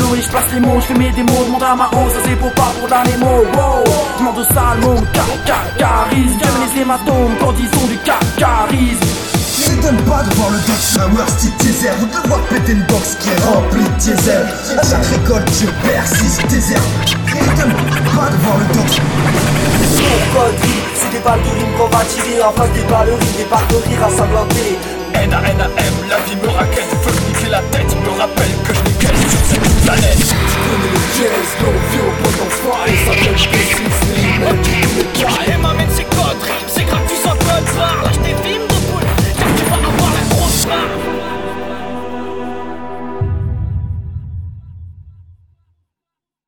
et je place les mots, je fais mes démos, demande à ma hausse, ça c'est pour pas pour dernier mot. Wow, demande au salmon, cacarisme, j'aime les hématomes quand ils sont du cacarisme. M'étonne pas de voir le Dutch Flower style teaser, ou de voir péter une box qui est remplie de diesel. À chaque récolte je persiste tes herbes. M'étonne pas de voir le Dutch. C'est des balles de rime qu'on va tirer en face des ballerines, des barres de rire à sanglanter. N-A-N-A-M, la vie me raquette, veut me niquer la tête, me rappelle que je n'ai qu'elle sur cette planète. Tu connais le piège, donc vieux au potentiel, ça s'appelle P6.